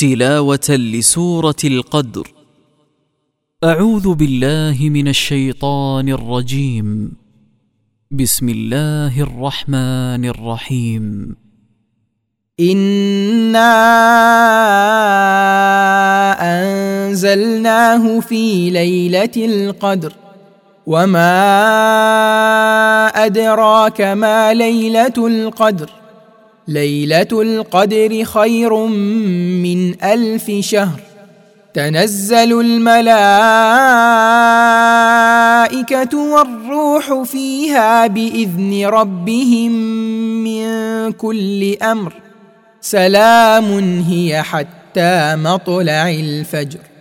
تلاوة لسورة القدر. أعوذ بالله من الشيطان الرجيم. بسم الله الرحمن الرحيم. إنا أنزلناه في ليلة القدر وما أدراك ما ليلة القدر ليلة القدر خير من 1000 شهر تنزل الملائكة والروح فيها بإذن ربهم من كل أمر سلام هي حتى مطلع الفجر.